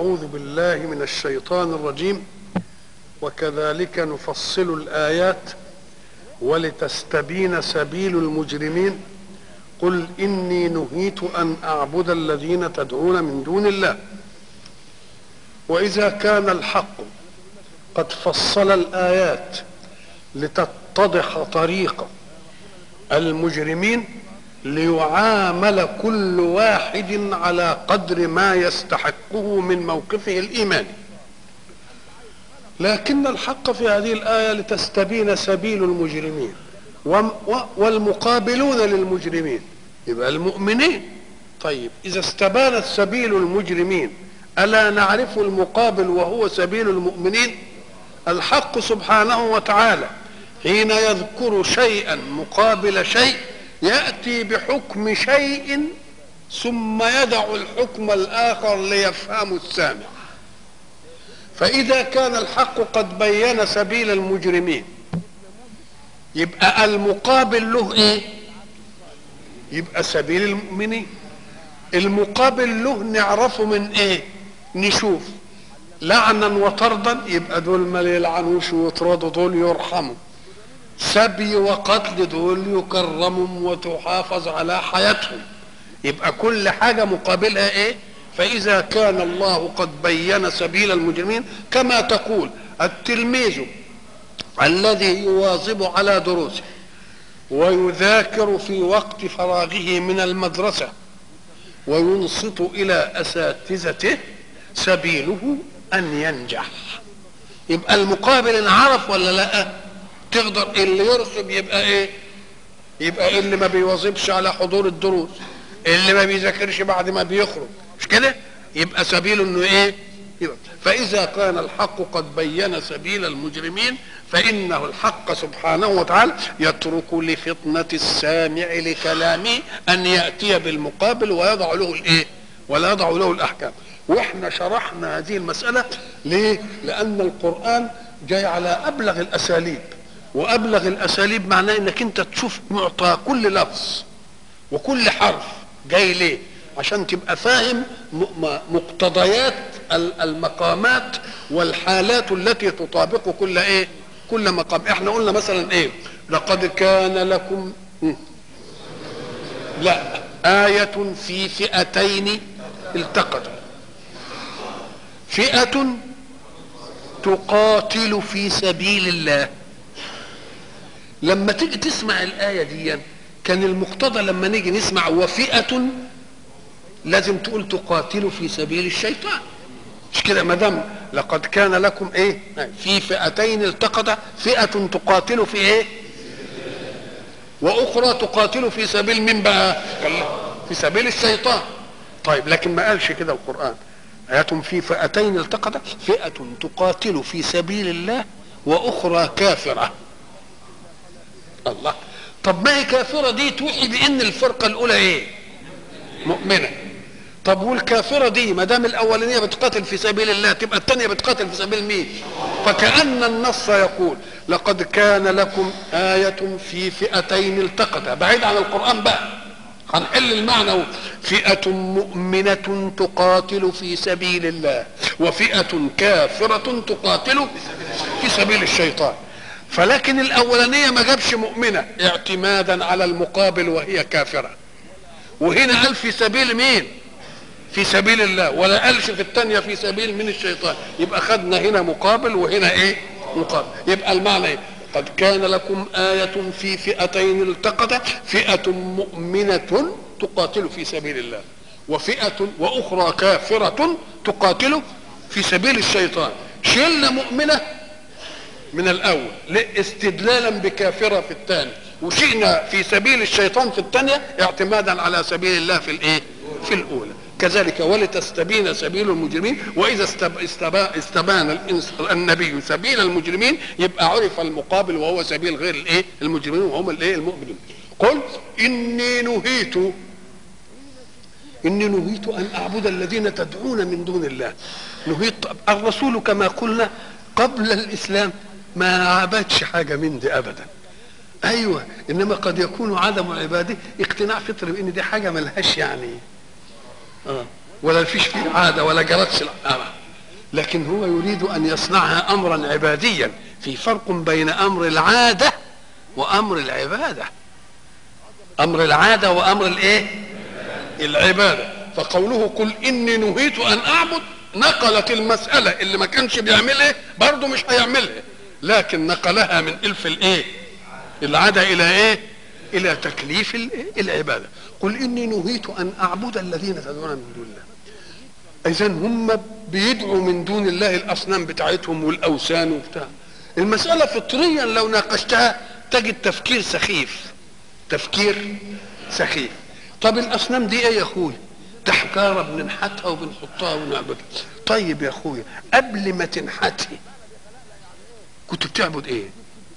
أعوذ بالله من الشيطان الرجيم. وكذلك نفصل الآيات ولتستبين سبيل المجرمين. قل إني نهيت أن أعبد الذين تدعون من دون الله. وإذا كان الحق قد فصل الآيات لتتضح طريق المجرمين ليعامل كل واحد على قدر ما يستحقه من موقفه الإيماني، لكن الحق في هذه الآية لتستبين سبيل المجرمين والمقابلون للمجرمين يبقى المؤمنين. طيب إذا استبانت سبيل المجرمين ألا نعرف المقابل وهو سبيل المؤمنين؟ الحق سبحانه وتعالى حين يذكر شيئا مقابل شيء يأتي بحكم شيء ثم يدع الحكم الآخر ليفهم السامع. فإذا كان الحق قد بين سبيل المجرمين يبقى المقابل له ايه؟ يبقى سبيل المؤمنين. المقابل له نعرفه من ايه؟ نشوف لعنا وطردا يبقى دول ما يلعنوش ويطردوا، دول يرحموا. سبي وقتل دول يكرموا وتحافظ على حياتهم. يبقى كل حاجة مقابلها ايه؟ فإذا كان الله قد بين سبيل المجرمين كما تقول التلميذ الذي يواظب على دروسه ويذاكر في وقت فراغه من المدرسة وينصت إلى أساتذته سبيله أن ينجح. يبقى المقابل انعرف ولا لا؟ تقدر اللي يرسب يبقى ايه؟ يبقى اللي ما بيواظبش على حضور الدروس، اللي ما بيذاكرش بعد ما بيخرج، مش كده؟ يبقى سبيله انه ايه؟ يبقى. فاذا كان الحق قد بين سبيل المجرمين فانه الحق سبحانه وتعالى يترك لفطنة السامع لكلامه ان ياتي بالمقابل ويضع له الايه؟ ولا يضع له الاحكام. واحنا شرحنا هذه المسألة ليه؟ لان القرآن جاي على ابلغ الاساليب، وابلغ الاساليب معناه انك انت تشوف معطى كل لفظ وكل حرف جاي ليه، عشان تبقى فاهم مقتضيات المقامات والحالات التي تطابق كل ايه؟ كل مقام. احنا قلنا مثلا ايه؟ لقد كان لكم لا آية في فئتين التقتا، فئة تقاتل في سبيل الله. لما تيجي تسمع الآية دي كان المقتضى لما نيجي نسمع وفئة لازم تقول تقاتل في سبيل الشيطان، مش كده؟ ما دام لقد كان لكم ايه؟ في فئتين التقتا، فئة تقاتل في ايه؟ واخرى تقاتل في سبيل من بقى؟ في سبيل الشيطان. طيب لكن ما قالش كده القرآن. آيات في فئتين التقتا، فئة تقاتل في سبيل الله واخرى كافرة. الله، طب ما هي كافرة دي توحي بان الفرقة الاولى ايه؟ مؤمنة. طب والكافرة دي ما دام الاولانية بتقاتل في سبيل الله تبقى الثانية بتقاتل في سبيل مين؟ فكأن النص يقول لقد كان لكم آية في فئتين التقتا، بعيد عن القرآن بقى هنحل المعنى. فئة مؤمنة تقاتل في سبيل الله وفئة كافرة تقاتل في سبيل الشيطان. فلكن الاولانيه ما جابش مؤمنه اعتمادا على المقابل وهي كافره، وهنا قال في سبيل مين؟ في سبيل الله، ولا قالش في الثانيه في سبيل من الشيطان. يبقى خدنا هنا مقابل وهنا ايه؟ مقابل. يبقى المعنى ايه؟ قد كان لكم آية في فئتين التقتا، فئة مؤمنة تقاتل في سبيل الله وفئة واخرى كافرة تقاتل في سبيل الشيطان. شلنا مؤمنة من الاول استدلالا بكافره في الثاني، وشئنا في سبيل الشيطان في الثانيه اعتمادا على سبيل الله في الايه؟ في الاولى. كذلك ولتستبين سبيل المجرمين. واذا استبان النبي سبيل المجرمين يبقى عرف المقابل وهو سبيل غير الايه؟ المجرمين وهم الايه؟ المؤمنين. قل اني نهيت ان اعبد الذين تدعون من دون الله. نهيت. الرسول كما قلنا قبل الاسلام ما عبدش حاجة من دي ابدا. ايوه، انما قد يكون عدم عباده اقتناع فطري بان دي حاجة ملهاش يعني ولا فيش فيه عادة ولا جرتش لكن هو يريد ان يصنعها امرا عباديا. في فرق بين امر العاده وامر العباده. امر العاده وامر الايه؟ العباده. فقوله قل اني نهيت ان اعبد نقلت المساله اللي ما كانش بيعملها برضه مش هيعملها، لكن نقلها من الف الايه؟ العاده الى ايه؟ الى تكليف العباده. قل اني نهيت ان اعبد الذين تدعون من دون الله. اذا هم بيدعوا من دون الله الاصنام بتاعتهم والاوثان وبتاع. المساله فطريا لو ناقشتها تجد تفكير سخيف، تفكير سخيف. طب الاصنام دي ايه يا اخويا؟ ده حجاره بننحتها وبنحطها ونعبدها. طيب يا اخويا قبل ما تنحتي كنت بتعبد ايه؟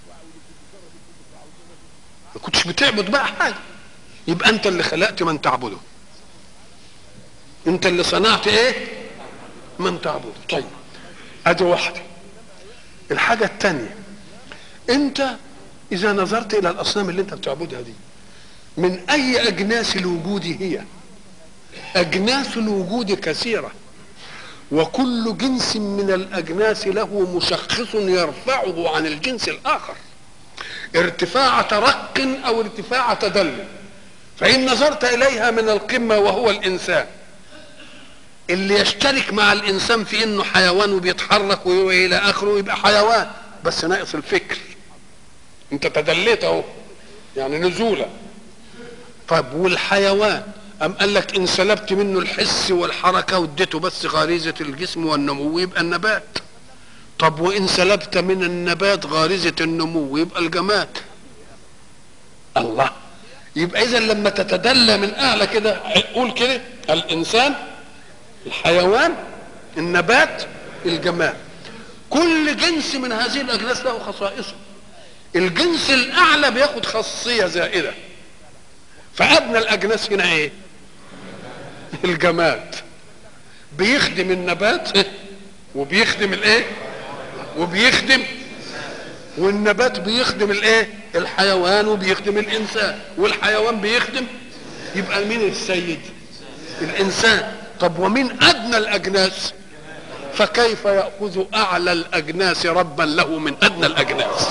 ما كنتش بتعبد بقى حاجه. يبقى انت اللي خلقت من تعبده، انت اللي صنعت ايه؟ من تعبده. طيب ادي واحده. الحاجه الثانيه، انت اذا نظرت الى الاصنام اللي انت بتعبدها دي من اي اجناس الوجود هي؟ اجناس الوجود كثيره، وكل جنس من الاجناس له مشخص يرفعه عن الجنس الاخر ارتفاع ترق او ارتفاع تدلل. فان نظرت اليها من القمه وهو الانسان اللي يشترك مع الانسان في انه حيوان وبيتحرك والى اخره، يبقى حيوان بس ناقص الفكر. انت تدليت اهو يعني نزولا. طب والحيوان ام قال لك ان سلبت منه الحس والحركه واديته بس غريزه الجسم والنمو يبقى النبات. طب وان سلبت من النبات غريزه النمو يبقى الجماد. الله. يبقى اذا لما تتدلى من اعلى كده قول كده الانسان، الحيوان، النبات، الجماد. كل جنس من هذه الاجناس له خصائصه. الجنس الاعلى بياخد خاصيه زائده. فادنى الاجناس هنا ايه؟ الجماد. بيخدم النبات وبيخدم الايه؟ وبيخدم، والنبات بيخدم الايه؟ الحيوان وبيخدم الانسان، والحيوان بيخدم. يبقى مين السيد؟ الانسان. طب ومن ادنى الاجناس؟ فكيف ياخذ اعلى الاجناس ربا له من ادنى الاجناس؟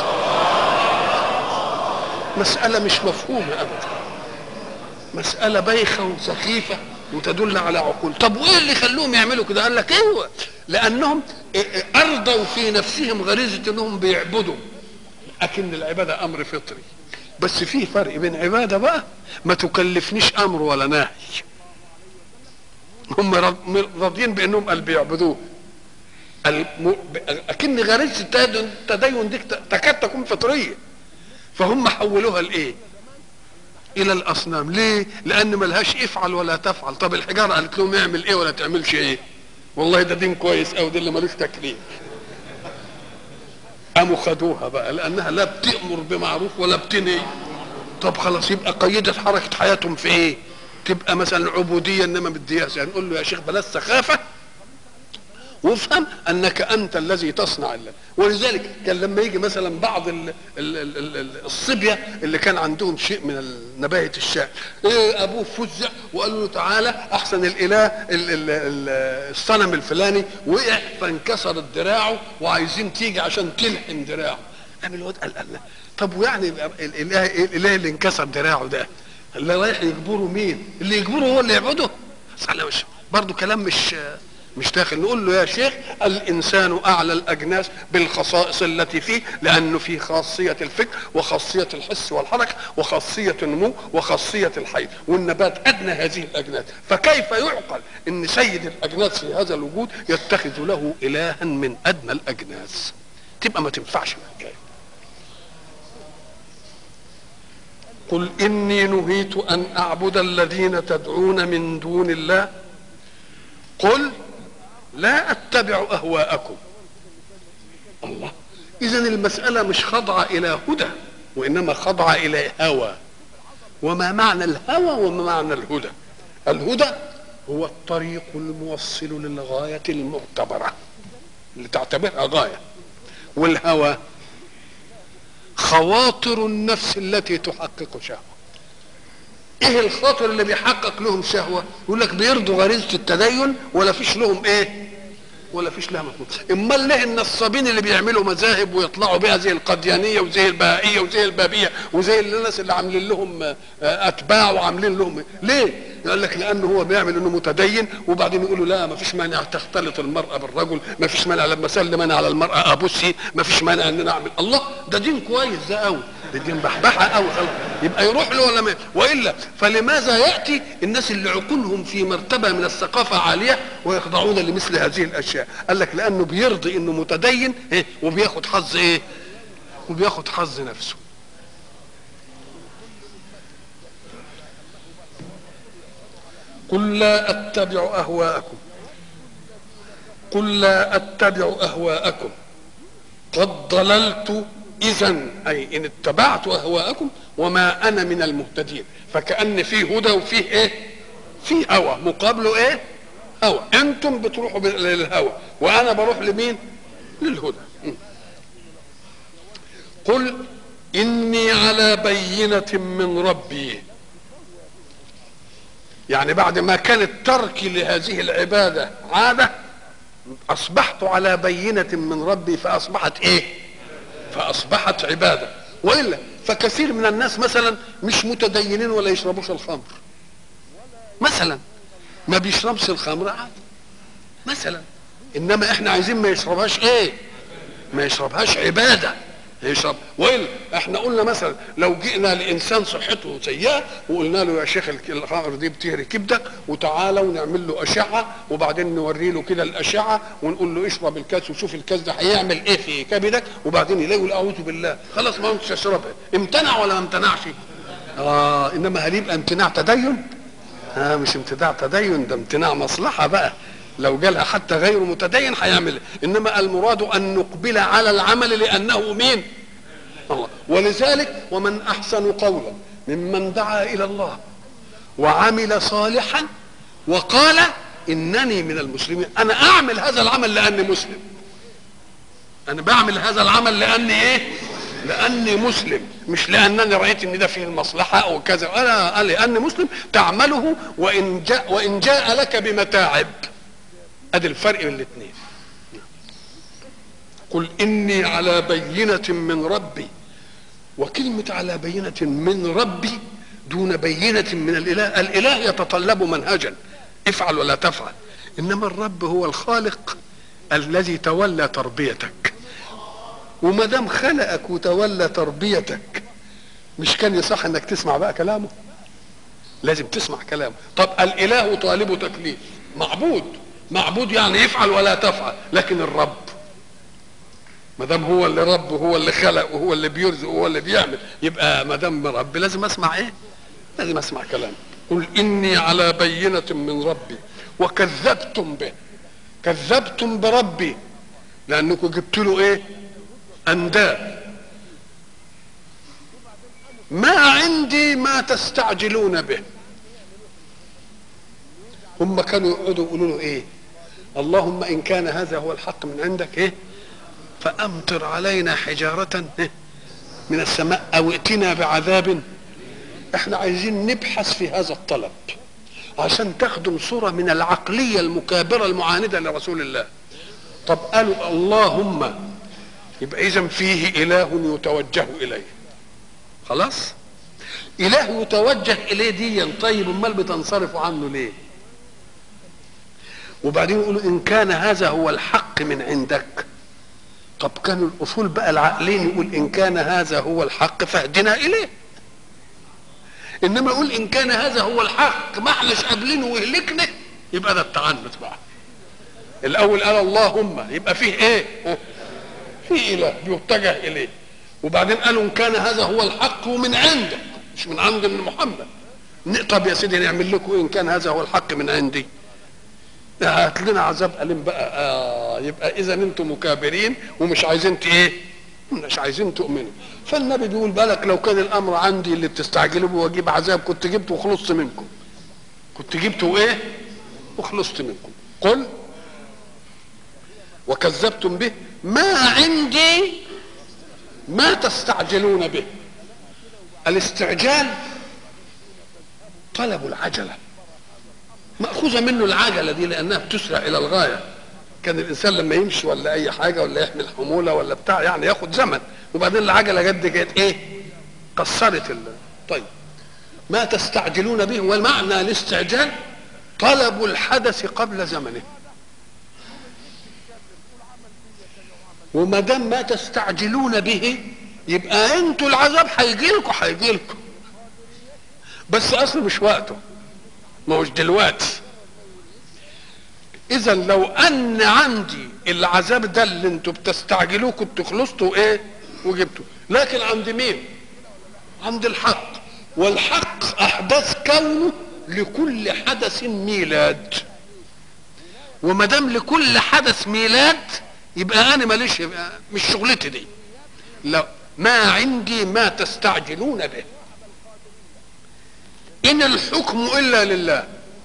مساله مش مفهومه ابدا، مساله بايخه وسخيفه وتدل على عقول. طب وايه اللي خلوهم يعملوا كده؟ قال لك ايوه لانهم ارضوا في نفسهم غريزه انهم بيعبدوا، لكن العباده امر فطري. بس في فرق بين عباده بقى ما تكلفنيش امر ولا نهي. هم راضيين بانهم قال بيعبدوه، اكن غريزه التدين دي تكاد تكون فطريه، فهم حولوها لايه؟ الى الاصنام. ليه؟ لان ملهاش افعل ولا تفعل. طب الحجاره قالت لهم اعمل ايه ولا تعملش ايه؟ والله ده دين كويس او ده اللي ملوش تكليف. قاموا خدوها بقى لانها لا بتامر بمعروف ولا بتنهي. طب خلاص يبقى قيدت حركه حياتهم في ايه؟ تبقى مثلا عبوديه انما بدياس. يعني نقول له يا شيخ بلاش سخافه وافهم انك انت الذي تصنع الله. ولذلك كان لما يجي مثلا بعض الصبيه اللي كان عندهم شيء من نباهه الشعر، ابوه فزع وقال له تعالى احسن الاله الصنم الفلاني وقع فانكسرت دراعه وعايزين تيجي عشان تلحم دراعه. قام الواد قال الله طب ويعني الاله اللي انكسر دراعه ده اللي رايح يجبره مين؟ اللي يجبره هو اللي يعبده؟ مش برضه كلام مش داخل. نقول له يا شيخ الانسان اعلى الاجناس بالخصائص التي فيه، لانه فيه خاصيه الفكر وخاصيه الحس والحركه وخاصيه النمو وخاصيه الحي، والنبات ادنى هذه الاجناس. فكيف يعقل ان سيد الاجناس في هذا الوجود يتخذ له الها من ادنى الاجناس؟ تبقى ما تنفعش الحكايه. قل اني نهيت ان اعبد الذين تدعون من دون الله قل لا اتبع اهواءكم. الله. اذا المساله مش خاضعه الى هدى وانما خاضعه الى هوى. وما معنى الهوى وما معنى الهدى؟ الهدى هو الطريق الموصل للغايه المعتبره اللي تعتبرها غايه، والهوى خواطر النفس التي تحقق شهوه. ايه الخاطر اللي بيحقق لهم شهوه؟ يقول لك بيرضوا غريزه التدين ولا فيش لهم ايه؟ ولا فيش لها مطلوب. امال ليه النصابين اللي بيعملوا مذاهب ويطلعوا بها زي القديانيه وزي البهائيه وزي البابيه وزي الناس اللي عاملين لهم اتباع وعاملين لهم ليه؟ قال لك لانه هو بيعمل انه متدين، وبعدين يقولوا لا ما فيش مانع تختلط المراه بالرجل، ما فيش مانع لما اسلم انا على المراه ابوسي، ما فيش مانع ان انا اعمل. الله، ده دين كويس ده قوي، ده دين بحبحه قوي. يبقى يروح له ولا ما؟ والا فلماذا ياتي الناس اللي عقولهم في مرتبه من الثقافه عاليه ويخضعون لمثل هذه الاشياء؟ قال لك لانه بيرضي انه متدين وبياخد حظ ايه؟ وبياخد حظ نفسه. قل لا اتبع اهواءكم، قل لا اتبع اهواءكم قد ضللت اذا، اي ان اتبعت اهواءكم وما انا من المهتدين. فكأن فيه هدى وفيه ايه؟ فيه هوى، مقابله ايه؟ هوى. انتم بتروحوا للهوى وانا بروح لمين؟ للهدى. قل اني على بينة من ربي، يعني بعد ما كان الترك لهذه العبادة عادة اصبحت على بينة من ربي فاصبحت ايه؟ فاصبحت عبادة. والا فكثير من الناس مثلا مش متدينين ولا يشربوش الخمر مثلا، ما بيشربش الخمر عادي مثلا، انما احنا عايزين ما يشربهاش ايه؟ ما يشربهاش عباده يشرب. والا احنا قلنا مثلا لو جئنا لانسان صحته سيئه وقلنا له يا شيخ الخمر دي بتهري كبدك وتعالى ونعمل له اشعه وبعدين نوري له كده الاشعه ونقول له اشرب الكاس وشوف الكاس ده هيعمل ايه في كبدك، وبعدين يلاقي اعوذ بالله خلاص ما كنتش اشربها. امتنع ولا ما امتنعش؟ انما هل يبقى امتناع تدين؟ مش امتناع تدين، ده امتناع مصلحه بقى. لو جالها حتى غير متدين هيعمل. انما المراد ان نقبل على العمل لانه مين؟ الله. ولذلك ومن احسن قولا ممن دعا الى الله وعمل صالحا وقال انني من المسلمين. انا اعمل هذا العمل لاني مسلم، انا بعمل هذا العمل لاني ايه؟ لاني مسلم، مش لانني رايت ان ده فيه المصلحه او كذا. انا لاني مسلم تعمله وان جاء لك بمتاعب. ادي الفرق بين الاثنين. قل اني على بينة من ربي، وكلمة على بينة من ربي دون بينة من الاله. الاله يتطلب منهجا افعل ولا تفعل، انما الرب هو الخالق الذي تولى تربيتك. وما دام خلقك وتولى تربيتك مش كان يصح انك تسمع بقى كلامه؟ لازم تسمع كلامه. طب الاله طالب تكليف، معبود يعني يفعل ولا تفعل، لكن الرب ما دام هو اللي رب وهو اللي خلق وهو اللي بيرزق وهو اللي بيعمل، يبقى ما دام رب لازم اسمع ايه؟ لازم اسمع كلامه. قل اني على بينة من ربي وكذبتم به. كذبتم بربي لانكم جبت له ايه؟ انداد. ما عندي ما تستعجلون به. هم كانوا يقعدوا يقولوا له ايه؟ اللهم ان كان هذا هو الحق من عندك ايه؟ فامطر علينا حجارة من السماء او ائتنا بعذاب. احنا عايزين نبحث في هذا الطلب عشان تخدم صورة من العقلية المكابرة المعاندة لرسول الله. طب قالوا اللهم، يبقى اذا فيه اله يتوجه اليه. خلاص، اله يتوجه اليه دي. طيب امال بتنصرفوا عنه ليه؟ وبعدين يقولوا ان كان هذا هو الحق من عندك. طب كانوا الاصول بقى العقلين يقول ان كان هذا هو الحق فاهدنا اليه، انما يقول ان كان هذا هو الحق ما احناش قابلينه ويهلكنا، يبقى ده التعنت بقى. الاول قال اللهم، يبقى فيه ايه؟ فيه اله بيتجه اليه. وبعدين قالوا ان كان هذا هو الحق ومن عندك، مش من عند محمد. طب يا سيدي نعمل لكم ان كان هذا هو الحق من عندي، هات لنا عذاب أليم بقى. يبقى اذا انتم مكابرين ومش عايزين ايه؟ مش عايزين تؤمنوا. فالنبي بيقول بالك لو كان الامر عندي اللي بتستعجلوا به واجيب عذاب كنت جبته وخلصت منكم، كنت جبته ايه وخلصت منكم. قل وكذبتم به ما عندي ما تستعجلون به. الاستعجال طلب العجله، مأخوذة منه العجلة دي لأنها بتسرع إلى الغاية. كان الانسان لما يمشي ولا اي حاجه ولا يحمل حموله ولا بتاع يعني ياخد زمن، وبعدين العجله جد كانت ايه؟ قصرت طيب ما تستعجلون به، والمعنى الاستعجال طلب الحدث قبل زمنه. وما دام ما تستعجلون به يبقى انتوا العذاب هيجي لكم بس اصله مش وقته، ما هوش دلوقتي. اذا لو ان عندي العذاب ده اللي انتوا بتستعجلوه كنتوا خلصتوا ايه وجبتوا، لكن عند مين؟ عند الحق. والحق احداث كونه لكل حدث ميلاد، وما دام لكل حدث ميلاد يبقى انا ماليش، يبقى مش شغلتي دي. لا، ما عندي ما تستعجلون به، ان الحكم الا لله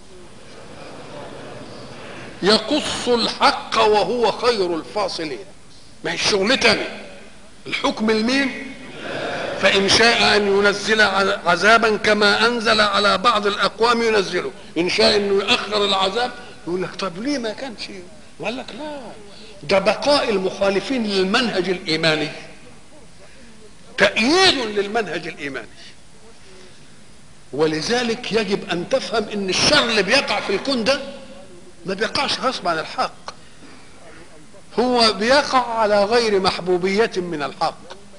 يقص الحق وهو خير الفاصلين. ما هي شغلتي انا، الحكم لمين؟ فإن شاء أن ينزل عذابا كما أنزل على بعض الأقوام ينزله، إن شاء أنه يأخر العذاب يقول لك طب ليه ما كانش، وقال لك لا، ده بقاء المخالفين للمنهج الإيماني تأييد للمنهج الإيماني. ولذلك يجب أن تفهم أن الشر اللي بيقع في الكون ده ما بيقعش غصب عن الحق، هو بيقع على غير محبوبية من الحق.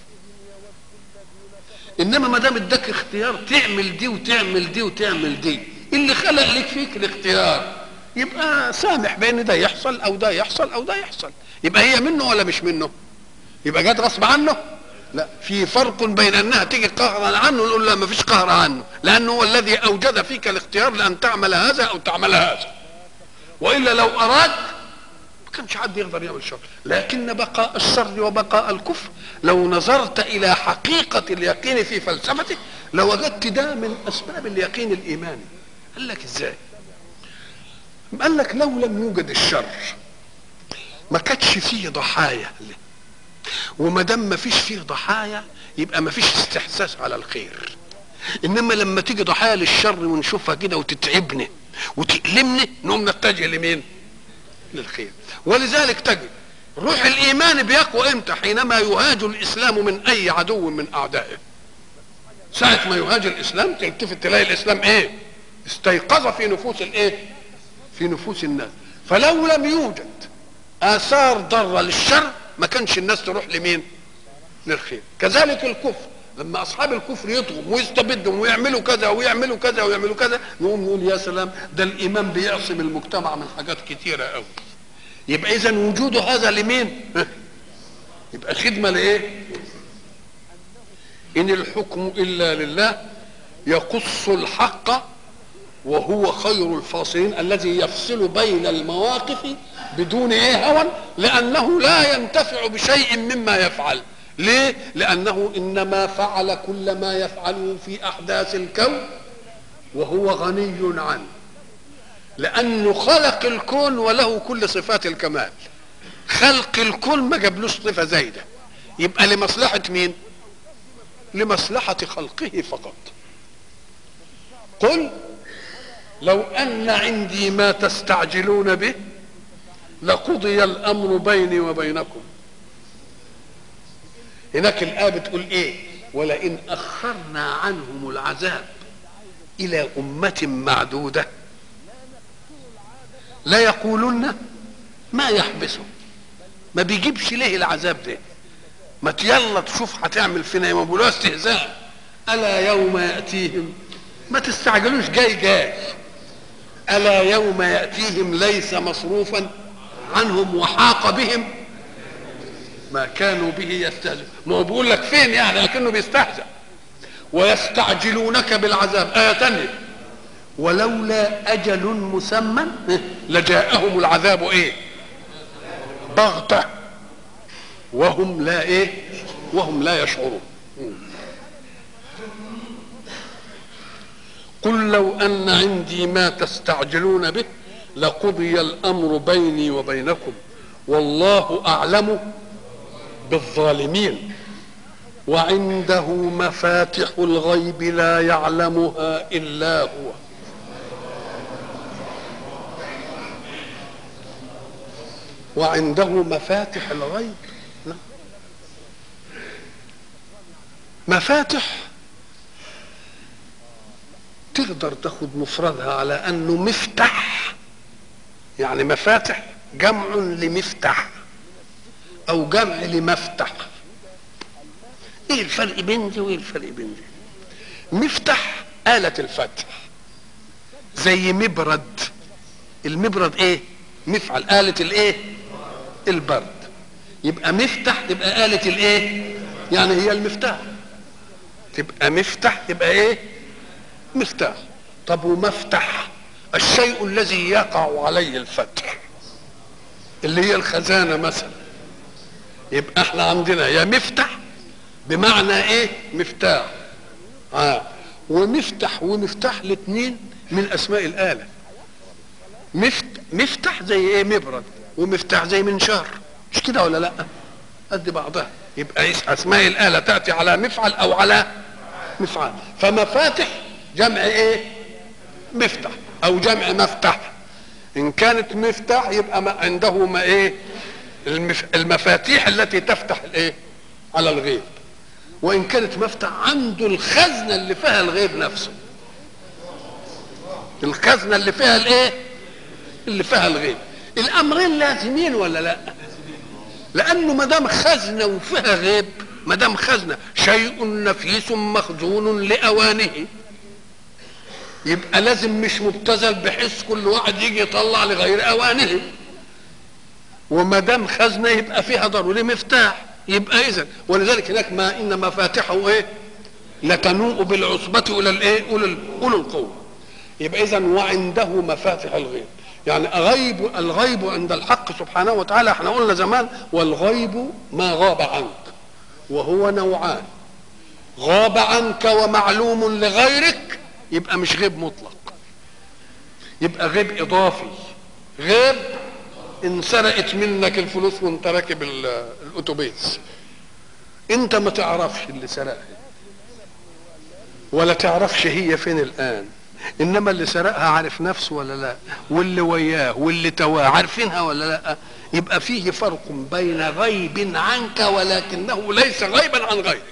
انما ما دام اداك اختيار تعمل دي وتعمل دي وتعمل دي، اللي خلق لك فيك الاختيار يبقى سامح بان ده يحصل او ده يحصل او ده يحصل، يبقى هي منه ولا مش منه؟ يبقى جت غصب عنه؟ لا، في فرق بين انها تيجي قهرا عنه نقول لا ما فيش قهر عنه، لانه هو الذي اوجد فيك الاختيار لان تعمل هذا او تعمل هذا، والا لو اراد ما كانش حد يقدر يعمل شر. لكن بقاء الشر وبقاء الكفر لو نظرت الى حقيقة اليقين في فلسفته لوجدت ده من اسباب اليقين الايماني. قال لك ازاي؟ قال لك لو لم يوجد الشر ما كانش فيه ضحايا، وما دام ما فيش فيه ضحايا يبقى ما فيش استحساس على الخير. انما لما تيجي ضحايا للشر ونشوفها كده وتتعبني وتألمني نقوم نتجه لمين؟ للخير. ولذلك تجد روح الايمان بيقوى امتى؟ حينما يهاج الاسلام من اي عدو من اعدائه. ساعة ما يهاج الاسلام تلتفت تلاقي الاسلام ايه؟ استيقظ في نفوس الايه؟ في نفوس الناس. فلو لم يوجد اثار ضاره للشر ما كانش الناس تروح لمين؟ للخير. كذلك الكفر، لما اصحاب الكفر يطغوا ويستبدوا ويعملوا كذا ويعملوا كذا ويعملوا كذا نقوم نقول يا سلام ده الايمان بيعصم المجتمع من حاجات كتيره قوي. يبقى اذا وجود هذا لمين؟ يبقى خدمه لايه؟ ان الحكم الا لله يقص الحق وهو خير الفاصلين، الذي يفصل بين المواقف بدون ايه هوى، لانه لا ينتفع بشيء مما يفعل. ليه؟ لانه انما فعل كل ما يفعله في احداث الكون وهو غني عنه، لانه خلق الكون وله كل صفات الكمال. خلق الكون ما جابلوش صفه زايده، يبقى لمصلحه مين؟ لمصلحه خلقه فقط. قل لو ان عندي ما تستعجلون به لقضي الامر بيني وبينكم. هناك الآية بتقول ايه؟ ولئن اخرنا عنهم العذاب الى امة معدودة لا يقولن ما يحبسه. ما بيجيبش ليه العذاب ده؟ ما يلا تشوف هتعمل فينا ايه؟ ما بيقولوها استهزاء. الا يوم ياتيهم، ما تستعجلوش، جاي. الا يوم ياتيهم ليس مصروفا عنهم وحاق بهم ما كانوا به يستهزئون. ما هو بيقول لك فين يعني؟ لكنه بيستهزأ. ويستعجلونك بالعذاب، آية تانية ولولا أجل مسمى لجاءهم العذاب ايه؟ بغتة وهم لا ايه؟ وهم لا يشعرون. قل لو أن عندي ما تستعجلون به لقضي الأمر بيني وبينكم والله أعلم بالظالمين وعنده مفاتح الغيب لا يعلمها إلا هو. وعنده مفاتح الغيب. نعم. مفاتح تقدر تاخد مفردها على انه مفتاح، يعني مفاتح جمع لمفتاح او جمع لمفتح. ايه الفرق بين دي وايه الفرق بين دي؟ مفتح آلة الفتح، زي مبرد. المبرد ايه؟ مفعل آلة الايه؟ البرد. يبقى مفتح تبقى آلة الايه؟ يعني هي المفتاح، تبقى مفتح تبقى ايه؟ مفتاح. طب ومفتح الشيء الذي يقع عليه الفتح، اللي هي الخزانة مثلا. يبقى احنا عندنا يا مفتح بمعنى ايه؟ مفتاح. ومفتح ومفتاح الاثنين من اسماء الآلة. مفتح زي ايه؟ مبرد. ومفتاح زي منشار، مش كده ولا لا؟ قد بعضها. يبقى اسماء الآلة تأتي على مفعل او على مفعل. فمفاتح جمع ايه؟ مفتح او جمع مفتح. ان كانت مفتاح يبقى عنده ما ايه؟ المفاتيح التي تفتح الايه؟ على الغيب. وان كانت مفتح عنده الخزنة اللي فيها الغيب نفسه، الخزنة اللي فيها الايه؟ اللي فيها الغيب. الامرين لازمين ولا لا؟ لانه ما دام خزنة وفيها غيب، ما دام خزنة شيء نفيس مخزون لاوانه، يبقى لازم مش مبتذل بحيث كل واحد يجي يطلع لغير اوانه. وما دام خزنة يبقى فيها ضروري مفتاح. يبقى اذا ولذلك هناك ما ان مفاتحه ايه؟ لتنوء بالعصبة الى الايه؟ اولي القوة. يبقى اذا وعنده مفاتح الغيب، يعني الغيب عند الحق سبحانه وتعالى. احنا قلنا زمان والغيب ما غاب عنك، وهو نوعان: غاب عنك ومعلوم لغيرك، يبقى مش غيب مطلق، يبقى غيب اضافي. غيب ان سرقت منك الفلوس وانت راكب الاتوبيس، انت ما تعرفش اللي سرقها ولا تعرفش هي فين الان، انما اللي سرقها عارف نفسه ولا لا، واللي وياه واللي تواه عارفينها ولا لا. يبقى فيه فرق بين غيب عنك ولكنه ليس غيبا عن غيرك،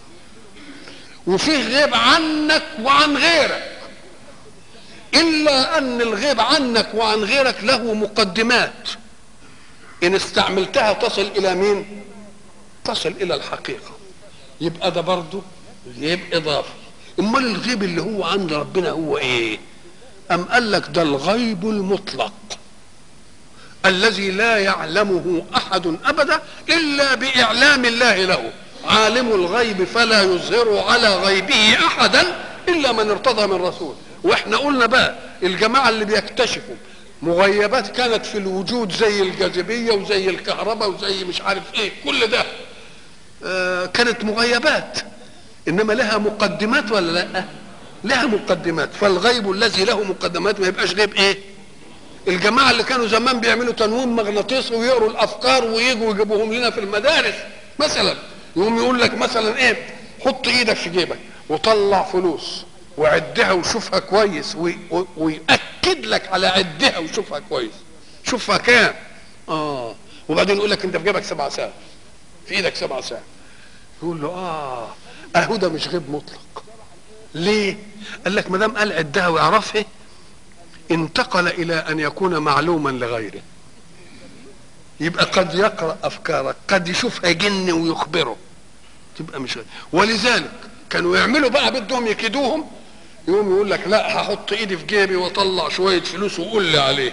وفيه غيب عنك وعن غيرك. الا ان الغيب عنك وعن غيرك له مقدمات، ان استعملتها تصل الى مين؟ تصل الى الحقيقة. يبقى ده برضه غيب اضافي. امال الغيب اللي هو عند ربنا هو ايه؟ ام قال لك ده الغيب المطلق الذي لا يعلمه احد ابدا الا باعلام الله له. عالم الغيب فلا يظهر على غيبه احدا الا من ارتضى من رسول. واحنا قلنا بقى الجماعه اللي بيكتشفوا مغيبات كانت في الوجود زي الجاذبيه وزي الكهرباء وزي مش عارف ايه، كل ده كانت مغيبات، انما لها مقدمات ولا لا؟ لها مقدمات. فالغيب الذي له مقدمات ما يبقاش غيب ايه؟ الجماعه اللي كانوا زمان بيعملوا تنويم مغناطيسي ويقروا الافكار ويجوا يجيبوهم لنا في المدارس مثلا، يقوم يقول لك مثلا ايه؟ حط ايدك في جيبك وطلع فلوس وعدها وشوفها كويس، ويأكد لك على عدها وشوفها كويس، شوفها كام. وبعدين يقول لك انت في جيبك 7 ساعات، في ايدك 7 ساعات. يقول له اهو ده مش غيب مطلق. ليه؟ قال لك ما دام قال عدها ويعرفها انتقل الى ان يكون معلوما لغيره. يبقى قد يقرأ افكارك، قد يشوفها جن ويخبره، تبقى مش غير. ولذلك كانوا يعملوا بقى بدهم يكيدوهم، يقوم يقول لك لا هحط ايدي في جيبي واطلع شويه فلوس وقول لي عليه،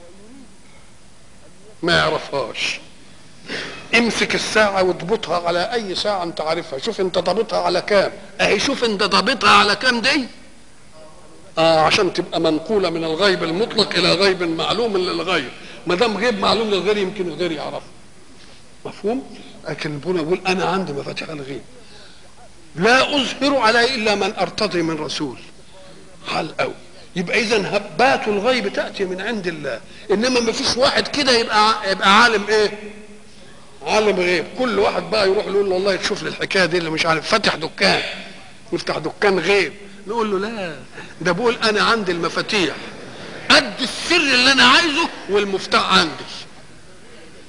ما يعرفهاش. امسك الساعه واضبطها على اي ساعه انت عارفها، شوف انت ضابطها على كام، اهي شوف انت ضابطها على كام دي، عشان تبقى منقوله من الغيب المطلق الى غيب معلوم للغير. ما دام غيب معلوم للغير يمكن الغير يعرفه، مفهوم؟ لكن ربنا يقول انا عندي مفاتيح الغيب لا اظهر عليه الا من ارتضي من رسول. حال قوي. يبقى اذا هبات الغيب تاتي من عند الله، انما ما فيش واحد كده يبقى عالم ايه؟ عالم غيب. كل واحد بقى يروح يقول له والله تشوف لي الحكايه دي اللي مش عارف، فتح دكان، يفتح دكان غيب، نقول له لا، ده بقول انا عندي المفاتيح قد السر اللي انا عايزه والمفتاح عندي.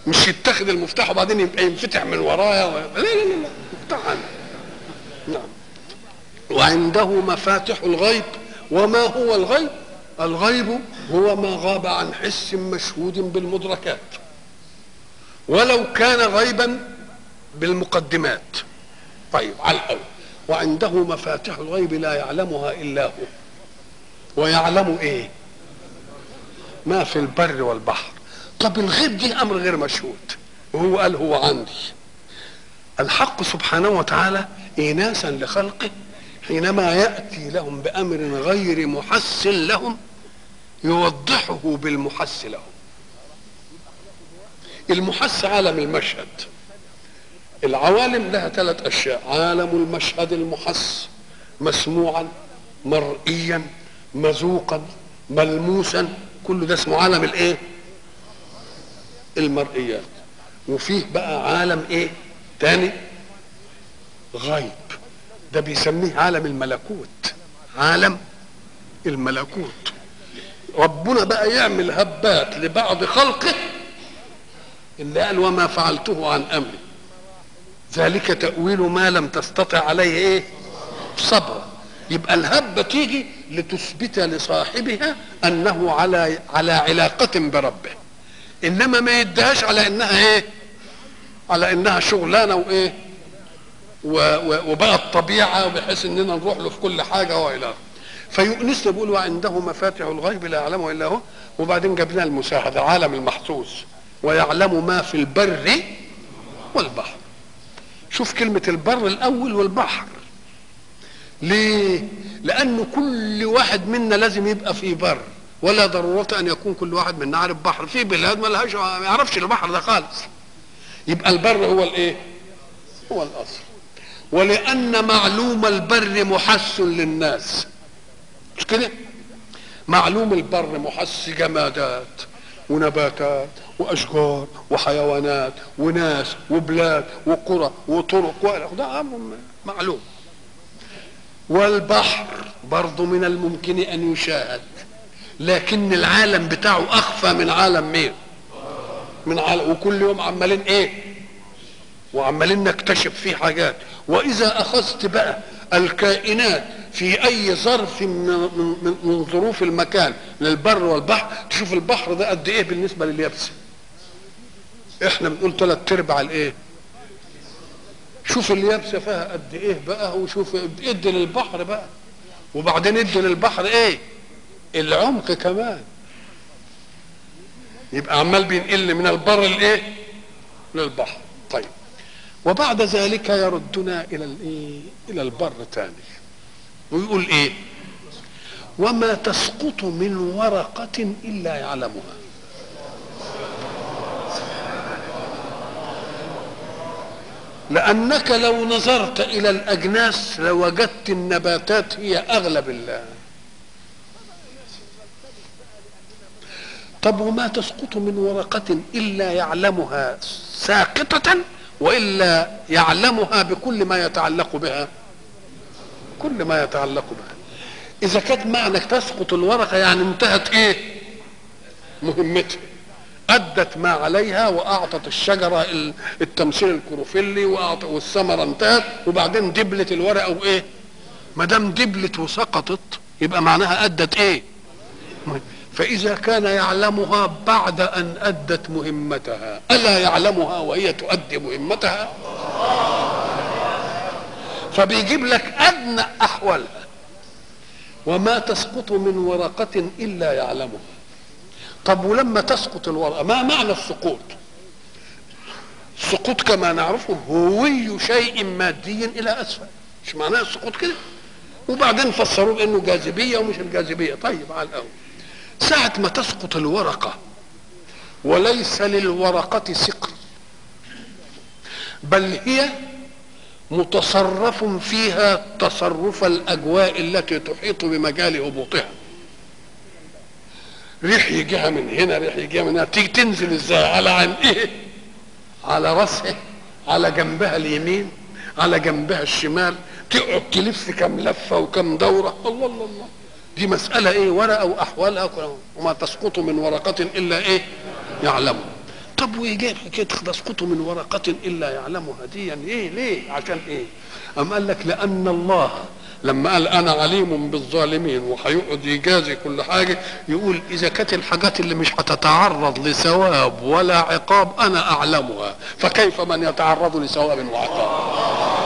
مش يتخذ المفتاح وبعدين يبقى ينفتح من ورايا لا لا لا لا، مفتاح عنه. نعم. وعنده مفاتح الغيب. وما هو الغيب؟ الغيب هو ما غاب عن حس مشهود بالمدركات، ولو كان غيبا بالمقدمات. طيب على الأول، وعنده مفاتح الغيب لا يعلمها إلا هو. ويعلم إيه؟ ما في البر والبحر. طب الغيب دي أمر غير مشهود، وهو قال هو عندي. الحق سبحانه وتعالى إناسا لخلقه حينما يأتي لهم بأمر غير محس لهم يوضحه بالمحس لهم. المحس عالم المشهد. العوالم لها 3 أشياء: عالم المشهد المحس، مسموعا، مرئيا، مذوقا، ملموسا، كل ده اسمه عالم الايه؟ المرئيات. وفيه بقى عالم ايه تاني؟ غيب، ده بيسميه عالم الملكوت. عالم الملكوت ربنا بقى يعمل هبات لبعض خلقه اللي قال وما فعلته عن امري ذلك تأويل ما لم تستطع عليه ايه؟ صبرا. يبقى الهبة تيجي لتثبت لصاحبها انه على علاقة بربه، انما ما يدهاش على انها ايه؟ على انها شغلانة وايه؟ وبقى الطبيعة، وبحيث اننا نروح له في كل حاجة والى. فيؤنسنا بيقول وعنده مفاتح الغيب لا يعلمه الا هو. وبعدين جبنا المشاهدة، عالم المحسوس، ويعلم ما في البر والبحر. شوف كلمة البر الأول والبحر. ليه؟ لأنه كل واحد منا لازم يبقى في بر، ولا ضرورة أن يكون كل واحد منا عارف بحر. في بلاد ما يعرفش البحر ده خالص. يبقى البر هو الإيه؟ هو الأصل. ولأن معلوم البر محس للناس، مش كده؟ معلوم البر محس، جمادات ونباتات واشجار وحيوانات وناس وبلاد وقرى وطرق، ده امر معلوم. والبحر برضه من الممكن ان يشاهد، لكن العالم بتاعه اخفى من عالم مين؟ من عالم. وكل يوم عمالين ايه؟ وعمالين نكتشف فيه حاجات. واذا اخذت بقى الكائنات في اي ظرف من ظروف المكان للبر والبحر، تشوف البحر ده قد ايه بالنسبه لليابسه. احنا بنقول 3/4 الايه؟ شوف اليابسه فيها قد ايه بقى، وشوف ادي للبحر بقى، وبعدين ادي للبحر ايه؟ العمق كمان. يبقى عمال بينقل من البر الايه؟ للبحر. طيب، وبعد ذلك يردنا الى الايه؟ الى البر تاني، ويقول ايه؟ وما تسقط من ورقة الا يعلمها. لانك لو نظرت الى الاجناس لوجدت النباتات هي اغلب الله. طب وما تسقط من ورقة الا يعلمها ساقطة، والا يعلمها بكل ما يتعلق بها، كل ما يتعلق بها. اذا كانت معنى تسقط الورقه يعني انتهت ايه؟ مهمتها، ادت ما عليها واعطت الشجره التمثيل الكروفيلي والثمره انتهت، وبعدين دبلت الورقه وايه؟ ما دام دبلت وسقطت يبقى معناها ادت ايه؟ فاذا كان يعلمها بعد ان ادت مهمتها، الا يعلمها وهي تؤدي مهمتها؟ فبيجيب لك ادنى احوالها. وما تسقط من ورقة الا يعلمها. طب ولما تسقط الورقة ما معنى السقوط؟ السقوط كما نعرفه هوي شيء مادي الى اسفل، مش معناه السقوط كده؟ وبعدين فسروه بانه جاذبية ومش الجاذبية. طيب على الاول، ساعة ما تسقط الورقة وليس للورقة سقر، بل هي متصرف فيها تصرف الاجواء التي تحيط بمجال هبوطها. ريح يجيها من هنا، ريح يجيها من هنا، تيجي تنزل ازاي؟ على عن ايه؟ على راسها، على جنبها اليمين، على جنبها الشمال، تقعد تلف كم لفه وكم دوره. الله الله الله، دي مساله ايه؟ ورقه واحوالها. وما تسقط من ورقه الا ايه؟ يعلمها. طب ويجيب حكايه تسقط من ورقه الا يعلمها دي يعني ايه؟ ليه؟ عشان ايه؟ ام قال لك لان الله لما قال انا عليم بالظالمين وهيقعد يجازي كل حاجه، يقول اذا كانت الحاجات اللي مش هتتعرض لثواب ولا عقاب انا اعلمها، فكيف من يتعرض لثواب وعقاب؟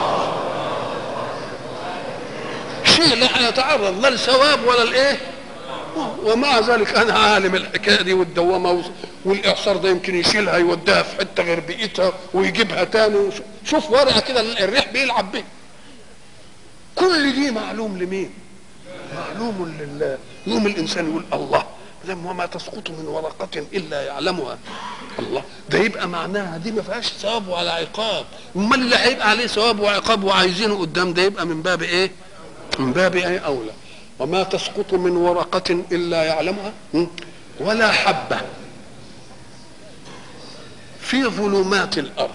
شيء لا هيتعرض لا لثواب ولا الايه، ومع ذلك انا عالم الحكايه دي والدوامه والاعصار ده يمكن يشيلها يوديها في حته غير بيئتها ويجيبها تاني. شوف ورقه كده الريح بيلعب بيها. كل دي معلوم لمين؟ معلوم لله. يوم الانسان يقول الله وما تسقط من ورقه الا يعلمها. الله ده يبقى معناها دي ما فيهاش ثواب ولا عقاب. امال اللي هيبقى عليه ثواب وعقاب وعايزينه قدام ده يبقى من باب ايه؟ من باب ايه اولى. وما تسقط من ورقة إلا يعلمها ولا حبة في ظلمات الأرض،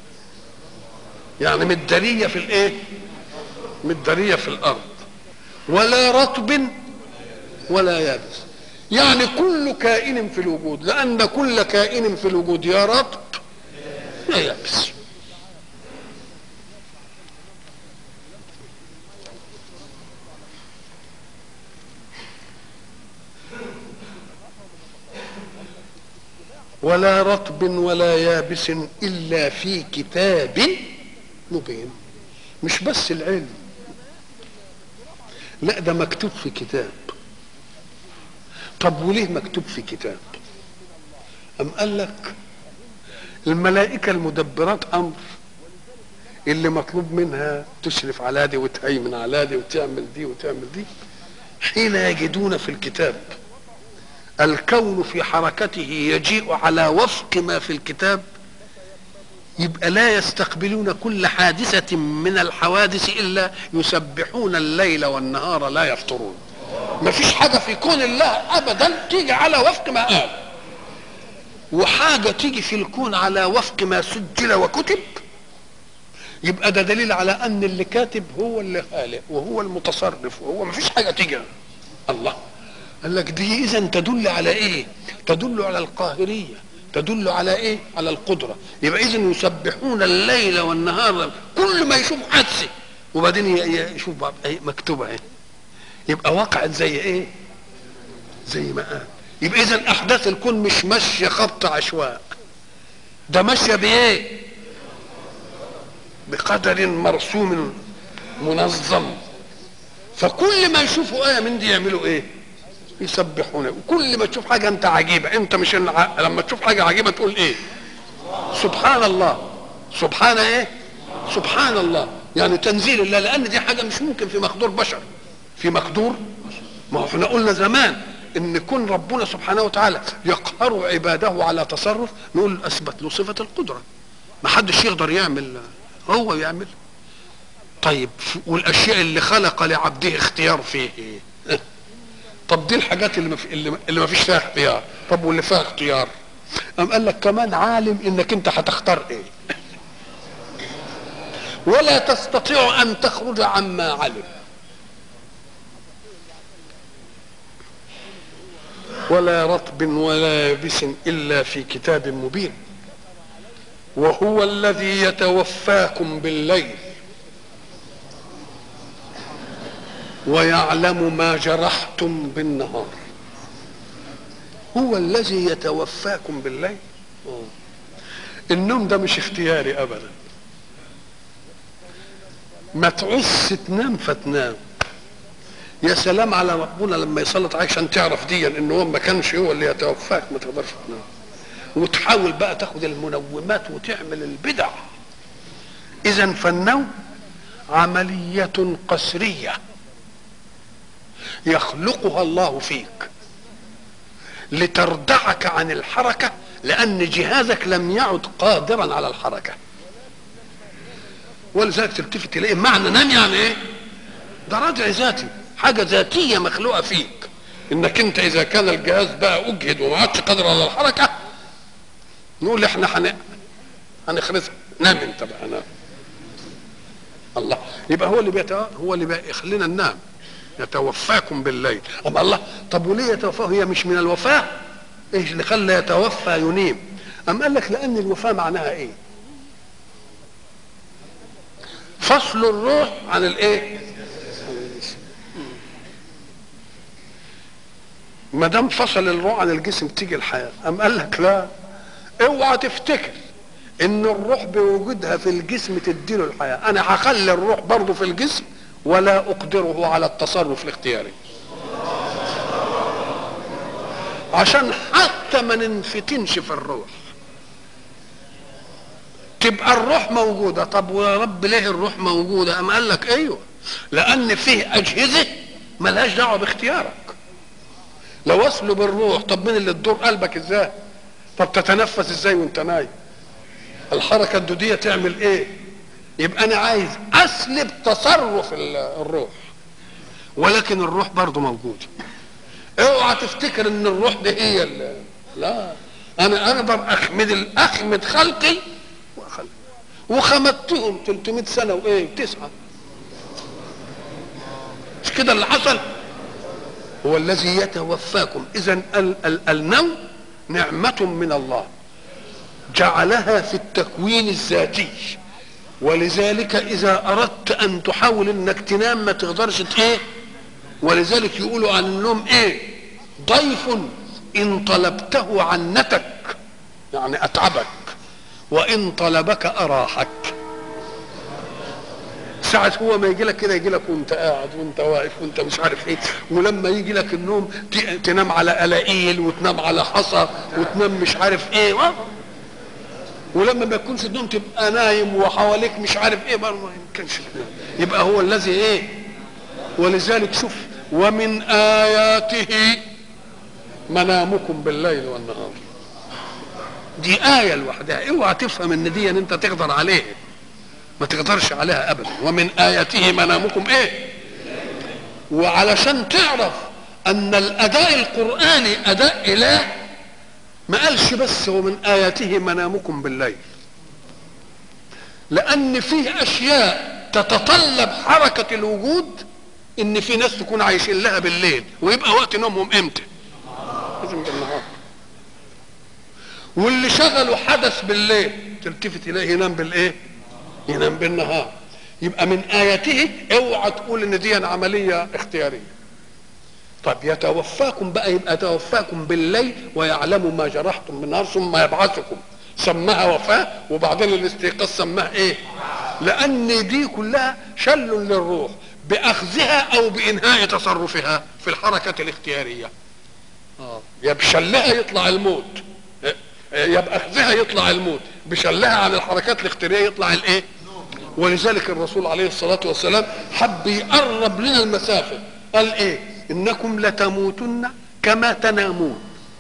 يعني مدارية في الإيه؟ مدارية في الأرض، ولا رطب ولا يابس، يعني كل كائن في الوجود، لأن كل كائن في الوجود يا رطب يا يابس. ولا رطب ولا يابس إلا في كتاب مبين. مش بس العلم، لا ده مكتوب في كتاب. طب وليه مكتوب في كتاب؟ أم قال لك الملائكة المدبرات أمر اللي مطلوب منها تشرف على دي وتهيمن على دي وتعمل دي وتعمل دي، حين يجدون في الكتاب الكون في حركته يجيء على وفق ما في الكتاب، يبقى لا يستقبلون كل حادثة من الحوادث إلا يسبحون الليل والنهار لا يفطرون. ما فيش حاجة في كون الله أبدا تيجي على وفق ما قال، وحاجة تيجي في الكون على وفق ما سجل وكتب، يبقى ده دليل على أن اللي كاتب هو اللي خالق وهو المتصرف وهو ما فيش حاجة تيجي. الله قال لك دي اذا تدل على ايه؟ تدل على القاهريه، تدل على ايه؟ على القدره. يبقى اذا يسبحون الليل والنهار، كل ما يشوف حادثه وبعدين يشوف مكتوبه ايه، يبقى وقعت زي ايه؟ زي ما قال. يبقى اذا احداث الكون مش ماشيه خبط عشواء، ده ماشيه بايه؟ بقدر مرسوم منظم. فكل ما يشوفوا ايه من دي يعملوا ايه؟ يسبحونه. وكل ما تشوف حاجه انت عجيبه، انت مش لما تشوف حاجه عجيبه تقول ايه؟ سبحان الله. سبحان ايه؟ سبحان الله، يعني تنزيل الله، لان دي حاجه مش ممكن في مقدور بشر. في مقدور، ما هو احنا قلنا زمان ان كون ربنا سبحانه وتعالى يقهر عباده على تصرف، نقول اثبت له صفه القدره، ما حدش يقدر يعمل، هو يعمل. طيب والاشياء اللي خلق لعبده اختيار فيه ايه؟ طب دي الحاجات اللي ما فيش فيها اختيار. طب واللي فيها اختيار قام قال لك كمان عالم انك انت هتختار ايه، ولا تستطيع ان تخرج عما علم. ولا رطب ولا يابس الا في كتاب مبين. وهو الذي يتوفاكم بالليل ويعلم ما جرحتم بالنهار. هو الذي يتوفاكم بالليل. النوم ده مش اختياري ابدا، ما تعوز تنام فتنام. يا سلام على ربنا لما يسلط عليك عشان تعرف دي ان هو ما كانش هو اللي يتوفاك ما تقدرش تنام، وتحاول بقى تاخد المنومات وتعمل البدع. اذا فالنوم عملية قسرية يخلقها الله فيك لتردعك عن الحركة، لأن جهازك لم يعد قادرا على الحركة. ولذلك تلتفت تلاقي معنى نام يعني ايه؟ ده ردع ذاتي، حاجة ذاتية مخلوقة فيك، انك انت اذا كان الجهاز بقى اجهد وما عادش قادر على الحركة نقول احنا هنخرسك، نام انت بقى نام. الله يبقى هو اللي بيخلينا ننام، يتوفاكم بالليل. اما الله طب وليه يتوفاه؟ هي مش من الوفاه؟ ايش اللي خلى يتوفى ينيم؟ أم قال لك لأن الوفاة معناها إيه؟ فصل الروح عن الإيه؟ ما دام فصل الروح عن الجسم تيجي الحياة. أم قال لك لا، اوعى تفتكر إن الروح بوجودها في الجسم تديله الحياة. أنا هخلي الروح برضه في الجسم ولا أقدره على التصرف الاختياري، عشان حتى ما ننفتنش في الروح. تبقى الروح موجودة. طب ويا رب ليه الروح موجودة؟ أم قال لك ايوه، لأن فيه أجهزة ملهاش دعوة باختيارك. لو أسلب الروح، طب مين اللي تدور قلبك ازاي؟ طب تتنفس ازاي وانت نايم؟ الحركة الدودية تعمل ايه؟ يبقى أنا عايز أسلب تصرف الروح، ولكن الروح برضه موجودة. اوعى تفتكر ان الروح دي هي لا، انا اقدر اخمد خلقي وخمدتهم 300 سنه وايه 9. مش كده اللي حصل؟ هو الذي يتوفاكم. اذا النوم نعمه من الله جعلها في التكوين الذاتي، ولذلك اذا اردت ان تحاول انك تنام ما تقدرش ايه. ولذلك يقولوا عن النوم ايه؟ ضيف ان طلبته عنتك، يعني اتعبك، وان طلبك اراحك. ساعة هو ما يجي لك كده، يجي لك وانت قاعد وانت واقف وانت مش عارف ايه، ولما يجي لك النوم تنام على قلاقيل وتنام على حصى وتنام مش عارف ايه، ولما ما يكونش النوم تبقى نايم وحواليك مش عارف ايه، برضه ما يمكنش تنام. يبقى هو الذي ايه. ولذلك شوف، ومن آياته منامكم بالليل والنهار. دي آية لوحدها، اوعى تفهم ان دي ان انت تقدر عليها، ما تقدرش عليها ابدا. ومن آياته منامكم ايه. وعلشان تعرف ان الاداء القرآني اداء اله، ما قالش بس ومن آياته منامكم بالليل، لان فيه اشياء تتطلب حركة الوجود، ان في ناس تكون عايشين لها بالليل ويبقى وقت نومهم امتى؟ لازم بالنهار. واللي شغلوا حدث بالليل تلتفت اليه ينام بالايه؟ ينام بالنهار. يبقى من آياته اوعى تقول ان دي عملية اختيارية. طب يتوفاكم بقى، يبقى يتوفاكم بالليل ويعلم ما جرحتم بالنهار ثم يبعثكم. سماها وفاة، وبعدين الاستيقاظ سماها ايه؟ لان دي كلها شل للروح باخذها او بانهاء تصرفها في الحركة الاختيارية. يا بشلها يطلع الموت، يا باخذها يطلع الموت، بشلها عن الحركات الاختيارية يطلع الايه؟ ولذلك الرسول عليه الصلاة والسلام حب يقرب لنا المسافة، قال ايه؟ انكم لتموتن كما تنامون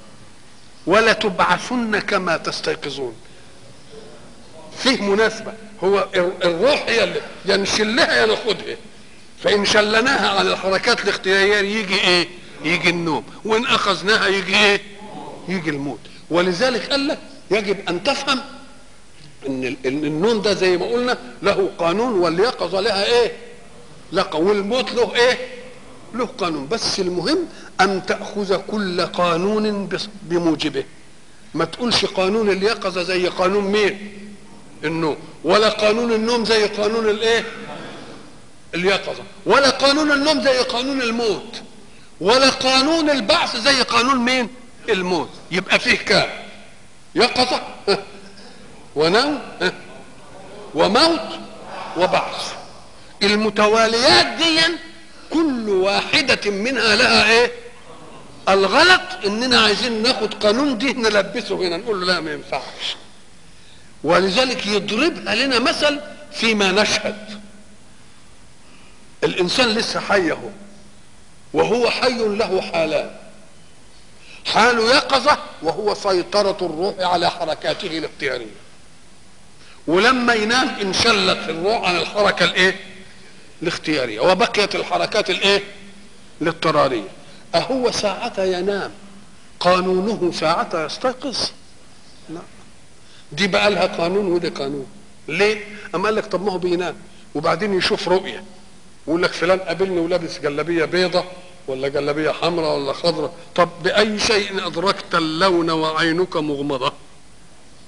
ولتبعثن كما تستيقظون. فيه مناسبة. هو الروح هي اللي يا نشلها يا ناخدها، فإن شلناها عن الحركات الاختيارية يجي ايه؟ يجي النوم، وإن أخذناها يجي ايه؟ يجي الموت. ولذلك قال لك يجب أن تفهم إن النوم ده زي ما قلنا له قانون، واليقظة لها ايه؟ والموت له ايه؟ له قانون. بس المهم أن تأخذ كل قانون بموجبه. ما تقولش قانون اليقظة زي قانون مين؟ النوم، ولا قانون النوم زي قانون الايه؟ اليقظة، ولا قانون النوم زي قانون الموت، ولا قانون البعث زي قانون مين؟ الموت. يبقى فيه كام؟ يقظة ونوم وموت وبعث. المتواليات دي كل واحدة منها لها ايه؟ الغلط اننا عايزين ناخد قانون دي نلبسه هنا، نقول له لا ما ينفعش. ولذلك يضربها لنا مثل فيما نشهد. الانسان لسه حي اهو، وهو حي له حالان: حال يقظة وهو سيطرة الروح على حركاته الاختيارية، ولما ينام انشلت الروح عن الحركة الايه؟ الاختيارية، وبقيت الحركات الايه؟ الاضطرارية. اهو ساعة ينام قانونه ساعة يستيقظ؟ لا، دي بقى لها قانون ودي قانون. ليه؟ اما قال لك طب ما هو بينام وبعدين يشوف رؤية ويقول لك فلان قابلني ولابس جلابية بيضة ولا جلابية حمراء ولا خضراء. طب بأي شيء أدركت اللون وعينك مغمضة؟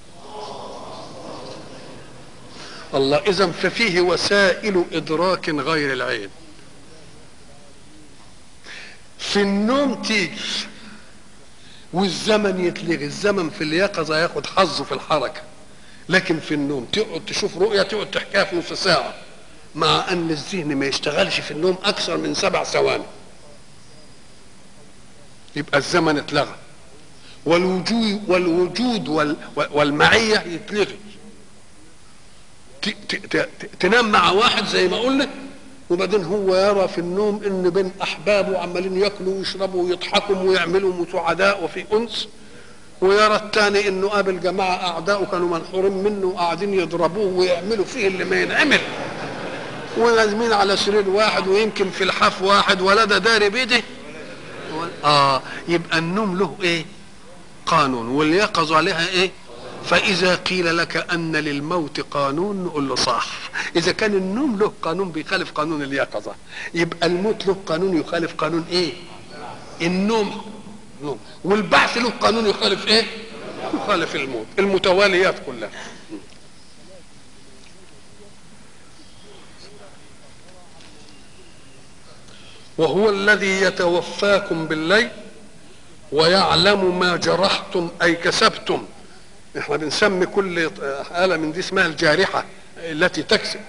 الله، اذا ففيه وسائل ادراك غير العين. في النوم تيجي والزمن يتلغي، الزمن في اليقظه ياخد حظه في الحركه، لكن في النوم تقعد تشوف رؤيه تقعد تحكيها في نص ساعه، مع ان الذهن ما يشتغلش في النوم اكثر من 7 ثواني، يبقى الزمن اتلغى. والوجود والمعيه يتلغي. تنام مع واحد زي ما قلنا، وبعدين هو يرى في النوم ان بين احبابه عمالين ياكلوا ويشربوا ويضحكوا ويعملوا سعداء وفي انس، ويرى الثاني انه قابل جماعه اعداءه كانوا منحورين منه وقاعدين يضربوه ويعملوا فيه اللي ما ينعمل، ونازمين على سرير واحد ويمكن في لحاف واحد، ولا ده داري بيده. يبقى النوم له ايه؟ قانون، واليقظه لها ايه؟ فاذا قيل لك ان للموت قانون نقول له صح. اذا كان النوم له قانون بيخالف قانون اليقظه، يبقى الموت له قانون يخالف قانون ايه؟ النوم. والبعث له قانون يخالف ايه؟ يخالف الموت. المتواليات كلها. وهو الذي يتوفاكم بالليل ويعلم ما جرحتم اي كسبتم. احنا بنسمي كل آلة من دي اسمها الجارحة التي تكسب.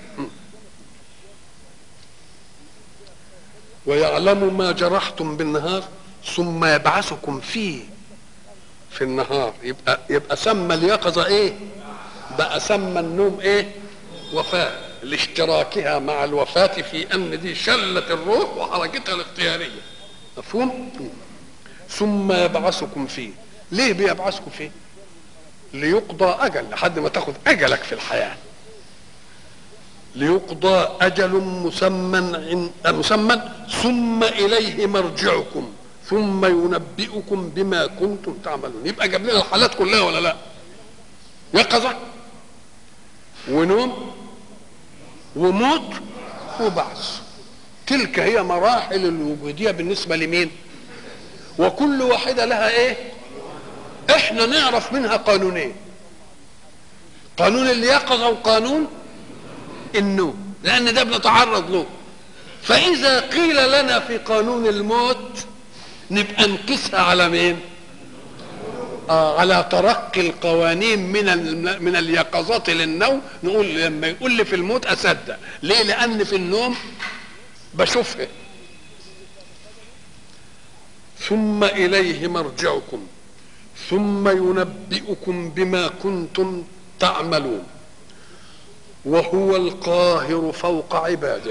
ويعلم ما جرحتم بالنهار ثم يبعثكم فيه في النهار. يبقى سمى اليقظة ايه؟ بقى سمى النوم ايه؟ وفاة، لاشتراكها مع الوفاة في ان دي شلة الروح وحركتها الاختيارية. مفهوم؟ ثم يبعثكم فيه. ليه بيبعثكم فيه؟ ليقضى اجل، لحد ما تاخذ اجلك في الحياه. ليقضى اجل مسمى ثم اليه مرجعكم ثم ينبئكم بما كنتم تعملون. يبقى جاب لنا الحالات كلها ولا لا؟ يقظه ونوم وموت وبعث. تلك هي مراحل الوجوديه بالنسبه لمين؟ وكل واحده لها ايه؟ احنا نعرف منها قانونين: قانون اليقظه وقانون النوم، لان ده بنتعرض له. فاذا قيل لنا في قانون الموت نبقى نقيسها على مين؟ على ترقي القوانين من اليقظات للنوم. نقول لما يقول لي في الموت اصدق. ليه؟ لان في النوم بشوفها. ثم اليه مرجعكم ثم ينبئكم بما كنتم تعملون وهو القاهر فوق عباده.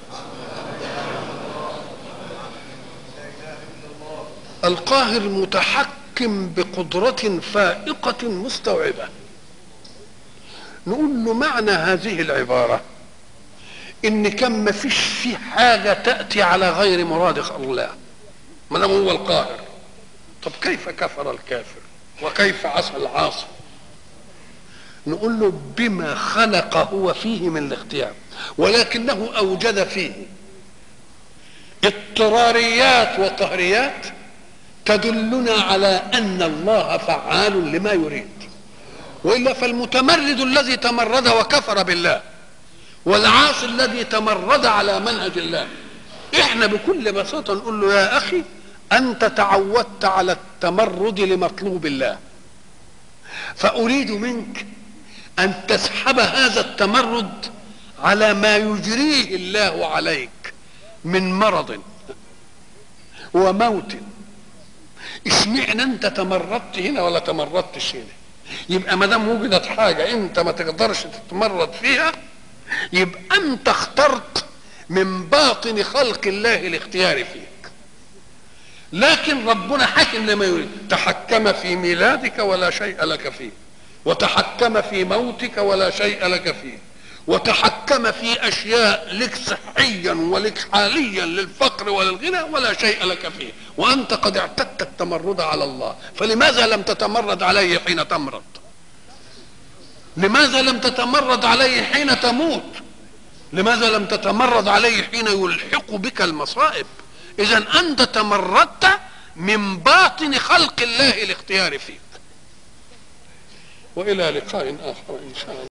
القاهر متحكم بقدرة فائقة مستوعبة. نقول له معنى هذه العبارة ان كان ما فيش في حاجة تأتي على غير مراد الله، ما دام هو القاهر. طب كيف كفر الكافر وكيف عصى العاصي؟ نقول له بما خلق هو فيه من الاختيار، ولكنه اوجد فيه اضطراريات وقهريات تدلنا على ان الله فعال لما يريد. والا فالمتمرد الذي تمرد وكفر بالله والعاصي الذي تمرد على منهج الله، احنا بكل بساطه نقول له يا اخي انت تعودت على التمرد لمطلوب الله، فاريد منك ان تسحب هذا التمرد على ما يجريه الله عليك من مرض وموت. اشمعنى انت تمردت هنا ولا تمردتش هنا؟ يبقى ما دام وجدت حاجه انت ما تقدرش تتمرد فيها، يبقى انت اخترت من باطن خلق الله الاختيار فيك. لكن ربنا حكم لما يريد، تحكم في ميلادك ولا شيء لك فيه، وتحكم في موتك ولا شيء لك فيه، وتحكم في اشياء لك صحيا ولك حاليا للفقر وللغنى ولا شيء لك فيه، وانت قد اعتدت التمرد على الله. فلماذا لم تتمرد عليه حين تمرض؟ لماذا لم تتمرد عليه حين تموت؟ لماذا لم تتمرد عليه حين يلحق بك المصائب؟ اذا انت تمردت من باطن خلق الله الاختيار فيك. والى لقاء اخر ان شاء الله.